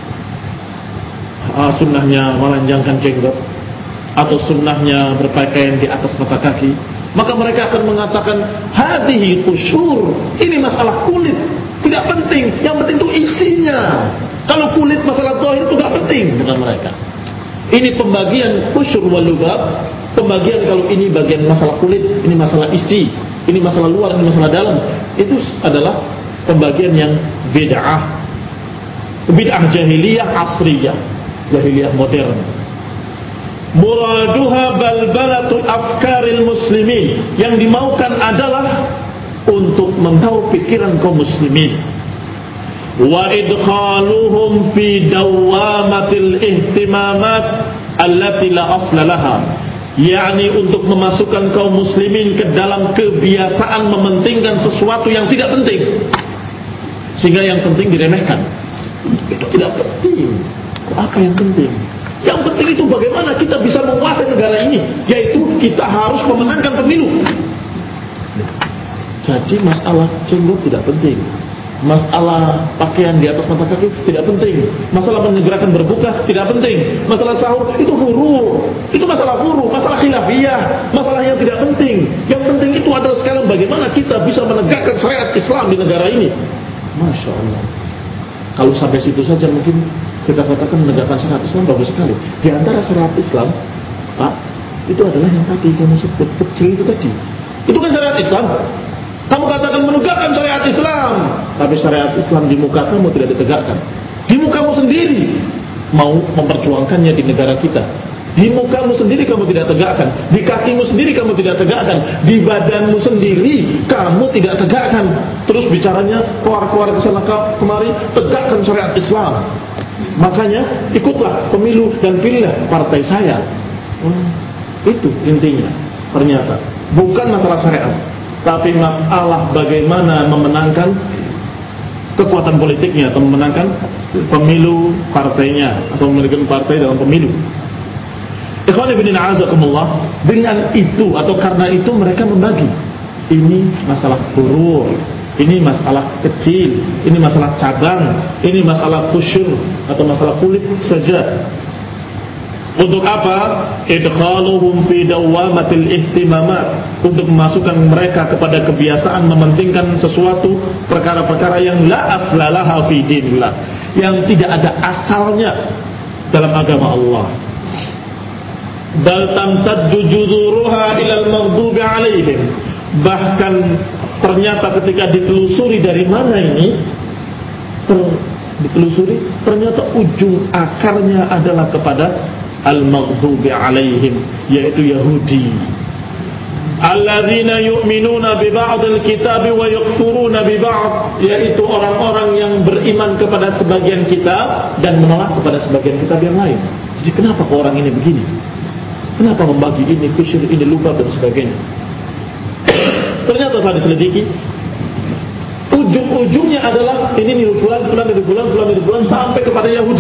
uh, sunnahnya melanjangkan jenggot atau sunnahnya berpakaian di atas mata kaki, maka mereka akan mengatakan hadhihi qushur, ini masalah kulit, tidak penting, yang penting itu isinya. Kalau kulit masalah zahir itu tidak penting dengan mereka. Ini pembagian qushur wal lubab, pembagian kalau ini bagian masalah kulit, ini masalah isi, ini masalah luar, ini masalah dalam. Itu adalah pembagian yang bid'ah, bid'ah jahiliyah asriyah, jahiliyah modern. Muraduha balbalatu afkaril muslimin, yang dimaukan adalah untuk mengtahu pikiran kaum muslimin, wa idkhaluhum fi dawamatil ihtimamat allati la asla laha, yakni untuk memasukkan kaum muslimin ke dalam kebiasaan mementingkan sesuatu yang tidak penting, sehingga yang penting diremehkan. Itu tidak penting. Apa yang penting? Yang penting itu bagaimana kita bisa menguasai negara ini, yaitu kita harus memenangkan pemilu. Jadi masalah jenggot tidak penting, masalah pakaian di atas mata kaki tidak penting, masalah menyegerakan berbuka tidak penting, masalah sahur itu furu, itu masalah furu, masalah khilafiyah, masalah yang tidak penting. Yang penting itu adalah sekarang bagaimana kita bisa menegakkan syariat Islam di negara ini. Masya Allah. Kalau sampai situ saja mungkin kita katakan menegakkan syariat Islam bagus sekali. Di antara syariat Islam, Pak, itu adalah yang tadi kamu sebut kecil itu tadi. Itu kan syariat Islam. Kamu katakan menegakkan syariat Islam, tapi syariat Islam di muka kamu tidak ditegakkan. Di mukamu sendiri mau memperjuangkannya di negara kita. Di mukamu sendiri kamu tidak tegakkan, di kakimu sendiri kamu tidak tegakkan, di badanmu sendiri kamu tidak tegakkan. Terus bicaranya keluar-keluar ke sana kemari, tegakkan syariat Islam. Makanya ikutlah pemilu dan pilihlah partai saya. Hmm, itu intinya. Ternyata bukan masalah syariat, tapi masalah bagaimana memenangkan kekuatan politiknya atau memenangkan pemilu partainya atau memenangkan partai dalam pemilu. Ikhwan ibn a'azakumullah, dengan itu atau karena itu mereka membagi. Ini masalah furu', ini masalah kecil, ini masalah cabang, ini masalah qushur atau masalah kulit saja. Untuk apa? Idkhaluhum fi dawamatil ihtimamat, untuk memasukkan mereka kepada kebiasaan mementingkan sesuatu perkara-perkara yang la aslalaha fi dinillah, yang tidak ada asalnya dalam agama Allah. Bal tamtaddu juzuruha ilal maghdubi alaihim, bahkan ternyata ketika ditelusuri dari mana ini ter, ditelusuri ternyata ujung akarnya adalah kepada al-maghdubi alaihim, yaitu Yahudi. Alladzina yu'minuna bi ba'dil kitabi wa yakfuruna bi ba'd, yaitu orang-orang yang beriman kepada sebagian kitab dan menolak kepada sebagian kitab yang lain. Jadi kenapa kok orang ini begini? Kenapa membagi ini, kusyir, ini, lubab dan sebagainya? Ternyata telah diselidiki, ujung-ujungnya adalah ini nih bulan, bulan, dari bulan, bulan, dari bulan sampai kepada Yahudi.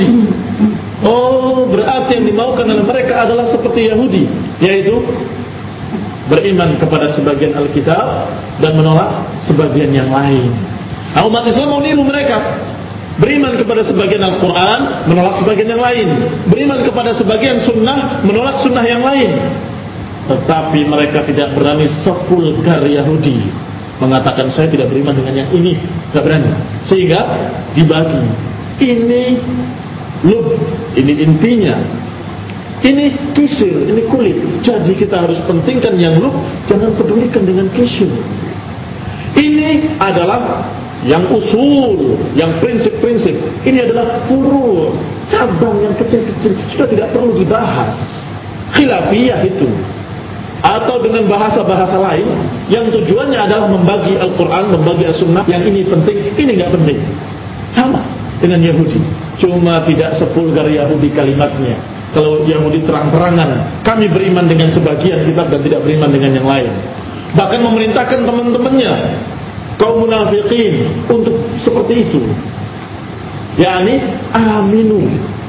Oh, berarti yang dimaukan oleh mereka adalah seperti Yahudi, yaitu beriman kepada sebagian Alkitab dan menolak sebagian yang lain. Nah, umat Islam mau niru mereka, beriman kepada sebagian Al-Quran, menolak sebagian yang lain, beriman kepada sebagian sunnah, menolak sunnah yang lain. Tetapi mereka tidak berani sevulgar Yahudi, mengatakan saya tidak beriman dengan yang ini, tidak berani. Sehingga dibagi, ini lub, ini intinya, ini kisir, ini kulit. Jadi kita harus pentingkan yang lub, jangan pedulikan dengan kisir. Ini adalah yang usul, yang prinsip-prinsip. Ini adalah furu', cabang yang kecil-kecil, sudah tidak perlu dibahas. Khilafiyah itu. Atau dengan bahasa-bahasa lain yang tujuannya adalah membagi Al-Quran, membagi As-Sunnah. Yang ini penting, ini nggak penting. Sama dengan Yahudi, cuma tidak sepulgar Yahudi kalimatnya. Kalau Yahudi terang-terangan, kami beriman dengan sebagian kitab dan tidak beriman dengan yang lain. Bahkan memerintahkan teman-temannya, kaum munafikin, untuk seperti itu. yakni aminu,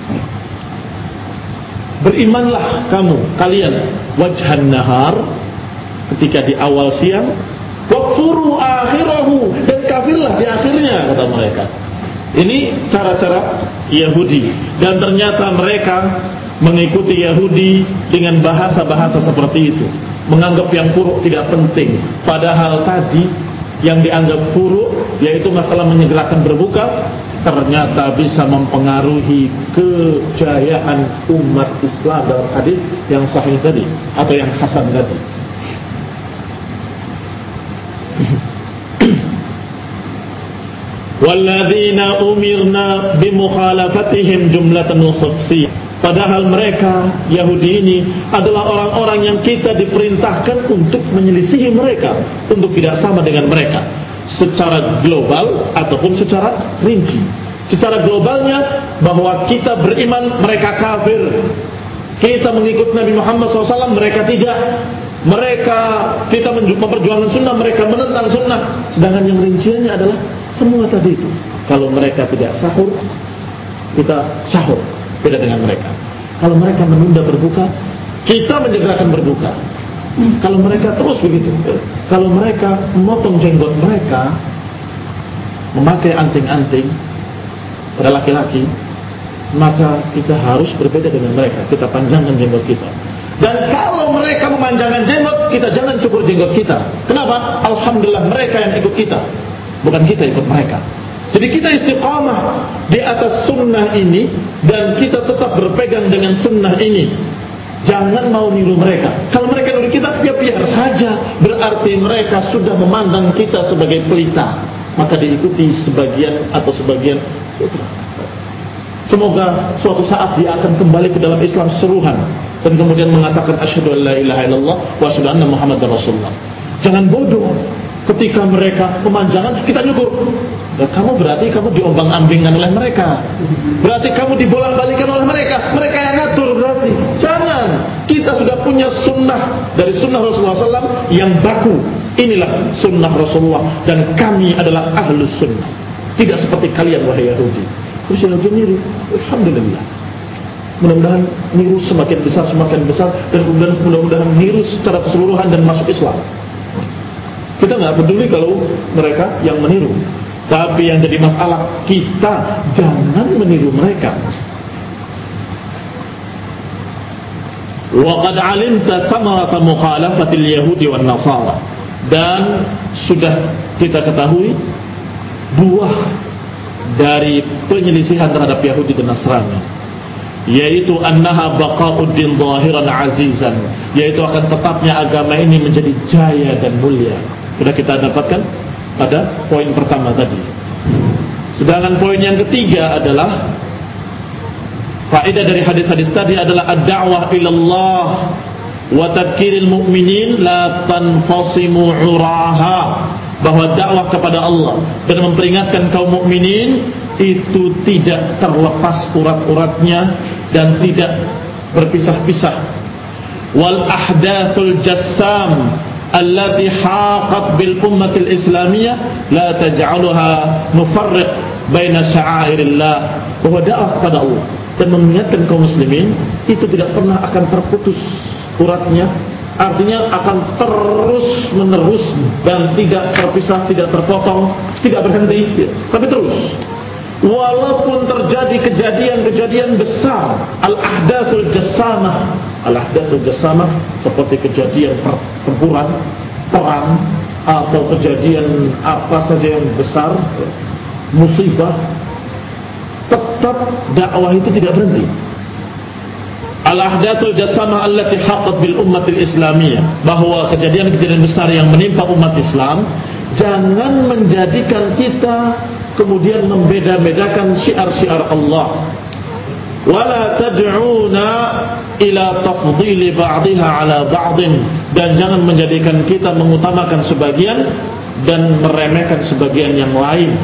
berimanlah kamu kalian wajhan nahar, ketika di awal siang, wakfuru akhirahu, dan kafirlah di akhirnya, kata mereka. Ini cara-cara Yahudi, dan ternyata mereka mengikuti Yahudi dengan bahasa-bahasa seperti itu, menganggap yang furu' tidak penting, padahal tadi yang dianggap furu' yaitu masalah menyegerakan berbuka ternyata bisa mempengaruhi kejayaan umat Islam dalam hadis yang sahih tadi atau yang hasan tadi. Walladzina umirna bimukhalafatihim jumlatan wasafsiyah. Padahal mereka Yahudi ini adalah orang-orang yang kita diperintahkan untuk menyelisihi mereka, untuk tidak sama dengan mereka secara global ataupun secara rinci. Secara globalnya bahwa kita beriman, mereka kafir. Kita mengikut Nabi Muhammad shallallahu alaihi wasallam, mereka tidak. Mereka, kita memperjuangkan sunnah, mereka menentang sunnah. Sedangkan yang rinciannya adalah semua tadi itu. Kalau mereka tidak sahur, kita sahur. Beda dengan mereka. Kalau mereka menunda berbuka, kita menyegerakan berbuka. Kalau mereka terus begitu. Kalau mereka memotong jenggot mereka, memakai anting-anting pada laki-laki, maka kita harus berbeda dengan mereka. Kita panjangkan jenggot kita. Dan kalau mereka memanjangkan jenggot, kita jangan cukur jenggot kita. Kenapa? Alhamdulillah mereka yang ikut kita, bukan kita ikut mereka. Jadi kita istiqamah di atas sunnah ini, dan kita tetap berpegang dengan sunnah ini. Jangan mau niru mereka. Kalau mereka niru kita, ya biar saja. Berarti mereka sudah memandang kita sebagai pelita, maka diikuti sebagian atau sebagian. Semoga suatu saat dia akan kembali ke dalam Islam seruhan, dan kemudian mengatakan asyhadu an la ilaha illallah wa asyhadu anna muhammadar rasulullah. Jangan bodoh. Ketika mereka pemanjangan, kita nyukur. Ya, kamu berarti kamu diombang-ambingkan oleh mereka. Berarti kamu dibolak-balikan oleh mereka. Mereka yang ngatur berarti. Jangan. Kita sudah punya sunnah dari sunnah Rasulullah shallallahu alaihi wasallam yang baku. Inilah sunnah Rasulullah, dan kami adalah ahlus sunnah. Tidak seperti kalian wahai Yahudi. Terus Yahudi niru. Alhamdulillah. Mudah-mudahan niru semakin besar semakin besar, dan kemudian mudah-mudahan niru secara keseluruhan dan masuk Islam. Kita nggak peduli kalau mereka yang meniru, tapi yang jadi masalah kita jangan meniru mereka. Wa qad 'alimta thamarata mukhalafatil yahudi wan nasara, dan sudah kita ketahui buah dari penyelisihan terhadap Yahudi dan Nasrani, yaitu annaha baqa'uddin zahiran azizan, yaitu akan tetapnya agama ini menjadi jaya dan mulia. Sudah kita dapatkan pada poin pertama tadi. Sedangkan poin yang ketiga adalah faedah dari hadis-hadis tadi adalah ad-da'wah ilallah wa tadhkiril mu'minin la tanfasimu 'uraha, bahwa dakwah kepada Allah dan memperingatkan kaum mukminin itu tidak terlepas urat-uratnya dan tidak berpisah-pisah. Wal ahdathul jassam allati haqat bil ummatil islamiyah la taj'alha nufarriq baina sya'airillah, bahwa dakwah kepada Allah dan mengingatkan kaum muslimin itu tidak pernah akan terputus uratnya artinya akan terus menerus dan tidak terpisah, tidak terpotong, tidak berhenti, tapi terus. Walaupun terjadi kejadian-kejadian besar, al-ahdatsul jassamah, al-ahdatsul jassamah seperti kejadian pertempuran, perang, atau kejadian apa saja yang besar, musibah, tetap dakwah itu tidak berhenti. Al-ahdatsul jassamah allati haqqat bil ummatil islamiyah, bahwa kejadian-kejadian besar yang menimpa umat Islam jangan menjadikan kita kemudian membeda-bedakan syiar-syiar Allah. Wala tad'una ila tafdhili ba'dihha 'ala ba'din, dan jangan menjadikan kita mengutamakan sebagian dan meremehkan sebagian yang lain.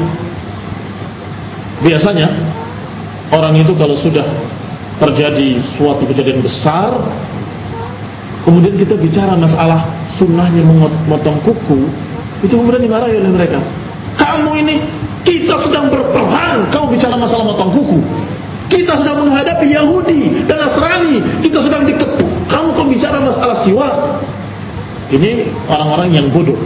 Biasanya orang itu kalau sudah terjadi suatu kejadian besar, kemudian kita bicara masalah sunnahnya memotong kuku, itu kemudian dimarahi oleh mereka. Kamu ini, kita sedang berperang, kau bicara masalah motong kuku. Kita sedang menghadapi Yahudi dan Nasrani, kita sedang diketuk, kamu kau bicara masalah siwak. Ini orang-orang yang bodoh.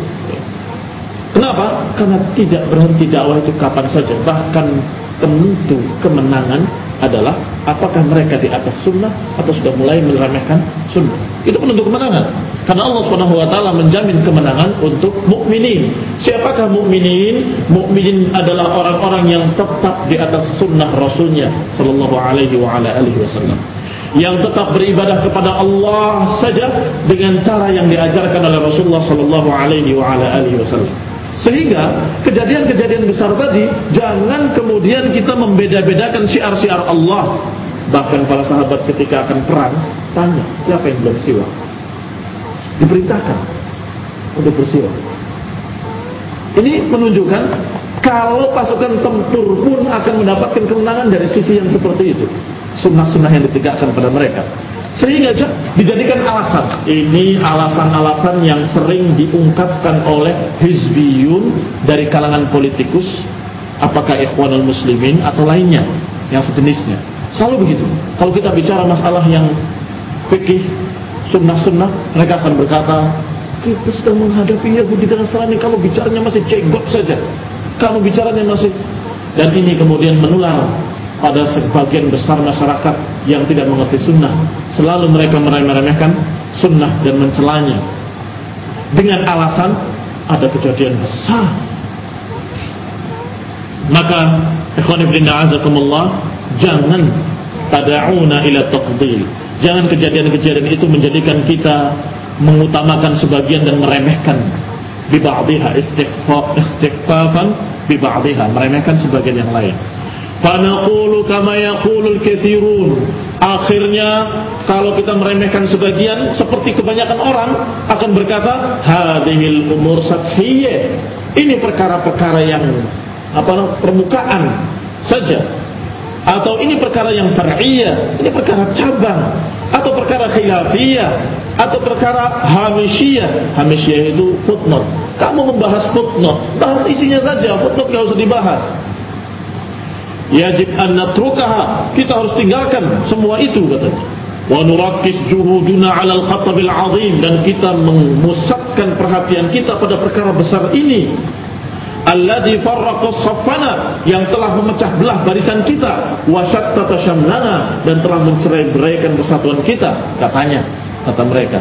Kenapa? Karena tidak berhenti dakwah itu kapan saja. Bahkan penentu kemenangan adalah apakah mereka di atas sunnah atau sudah mulai meremehkan sunnah. Itu penentu kemenangan. Karena Allah Subhanahu wa taala menjamin kemenangan untuk mukminin. Siapakah mukminin? Mukminin adalah orang-orang yang tetap di atas sunnah Rasulnya sallallahu alaihi wa ala alihi wasallam, yang tetap beribadah kepada Allah saja dengan cara yang diajarkan oleh Rasulullah sallallahu alaihi wa ala alihi wasallam. Sehingga kejadian-kejadian besar tadi jangan kemudian kita membeda-bedakan syiar-syiar Allah. Bahkan para sahabat ketika akan perang tanya, siapa yang belum siwak? Diperintahkan untuk bersiwak. Ini menunjukkan kalau pasukan tempur pun akan mendapatkan kemenangan dari sisi yang seperti itu, sunnah-sunnah yang ditegakkan pada mereka. Sehingga dijadikan alasan. Ini alasan-alasan yang sering diungkapkan oleh hizbiyun dari kalangan politikus, apakah ikhwanul muslimin atau lainnya yang sejenisnya. Selalu begitu. Kalau kita bicara masalah yang fikih, sunnah-sunnah, mereka akan berkata, kita sedang menghadapi Yahudi dan Nasrani, kamu bicaranya masih cegok saja, kamu bicaranya masih. Dan ini kemudian menular pada sebagian besar masyarakat yang tidak mengerti sunnah. Selalu mereka meremeh-remehkan sunnah dan mencelanya dengan alasan ada kejadian besar. Maka ikhwan fillah azakumullah, jangan tada'una ila tafdhil. Jangan kejadian-kejadian itu menjadikan kita mengutamakan sebagian dan meremehkan bi ba'dihha, istighfafan bi ba'dihha, meremehkan sebagian yang lain. Fa naqulu kama yaqulul katsirun. Akhirnya kalau kita meremehkan sebagian, seperti kebanyakan orang akan berkata, hadhil umur sathiyah. Ini perkara-perkara yang apa, permukaan saja. Atau ini perkara yang far'iyah, ini perkara cabang, atau perkara khilafiyah, atau perkara hamisyiyah. Hamisyiyah itu footnote. Kamu membahas footnote, bahas isinya saja, footnote gak usah dibahas. Yajib an natrukaha, kita harus tinggalkan semua itu, katanya. Wa nurakkis juhuduna 'ala al-khattabil 'azim, dan kita memusatkan perhatian kita pada perkara besar ini. Alladzi farraqa saffana, yang telah memecah belah barisan kita, wa shattata shamlana, dan telah mencerai-beraikan persatuan kita, katanya, kata mereka.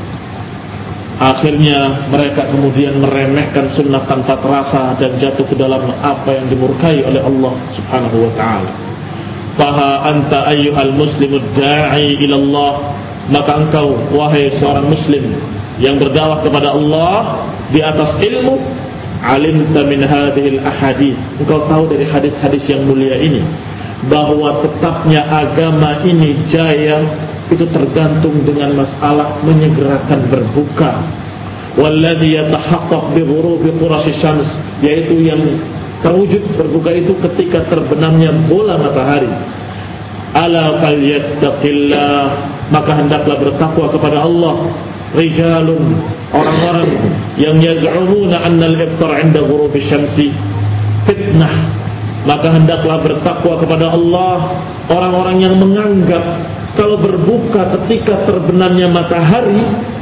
Akhirnya mereka kemudian meremehkan sunnah tanpa terasa dan jatuh ke dalam apa yang dimurkai oleh Allah Subhanahu wa ta'ala. Faha anta ayyuhal muslimud da'i ila Allah, maka engkau wahai seorang muslim yang berdakwah kepada Allah di atas ilmu, alimta min hadhil ahadits, engkau tahu dari hadis-hadis yang mulia ini bahwa tetapnya agama ini jaya itu tergantung dengan masalah menyegerakan berbuka. Walladhi yatahaqqaq bi ghurubi qurasy syams, yaitu yang terwujud berbuka itu ketika terbenamnya bola matahari. Ala falyattaqillah, maka hendaklah bertakwa kepada Allah. Rijalun, orang-orang yang yaz'umuna anna al-iftar 'inda ghurubi syamsi fitnah, maka hendaklah bertakwa kepada Allah. Orang-orang yang menganggap kalau berbuka ketika terbenamnya matahari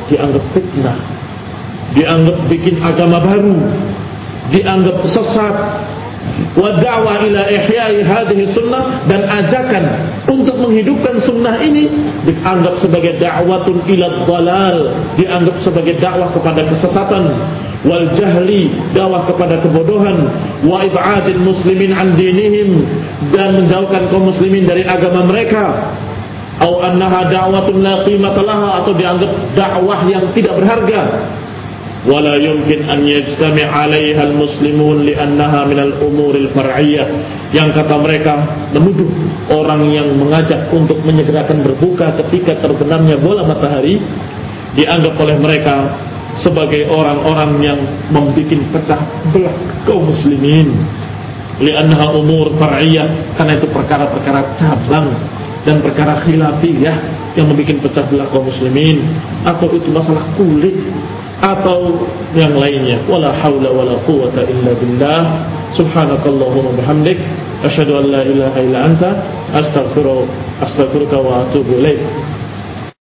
dianggap fitnah, dianggap bikin agama baru, dianggap sesat. Wa da'wa ila ihya'i hadhihi sunnah, dan ajakan untuk menghidupkan sunnah ini dianggap sebagai da'watun ila dhalal, dianggap sebagai dakwah kepada kesesatan, wal jahli, dakwah kepada kebodohan, wa ib'adil muslimin an dinihim, dan menjauhkan kaum muslimin dari agama mereka, au annaha da'watun la qimata laha, atau dianggap dakwah yang tidak berharga. Wala yumkin an yajtami' 'alaiha al-muslimun li'annaha min al-umur al-far'iyyah, yang kata mereka menuduh orang yang mengajak untuk menyegerakan berbuka ketika terbenamnya bola matahari dianggap oleh mereka sebagai orang-orang yang membuat pecah belah kaum muslimin, li'annaha umur far'iyyah, karena itu perkara-perkara cabang dan perkara khilafiyah yang membuat pecah belah kaum muslimin, atau itu masalah kulit atau yang lainnya. Wala haula wala quwwata illa billah. Subhanakallahumma bihamdik, asyhadu an la ilaha illa anta, astaghfiruka astaghfiruka wa atubu ilaik.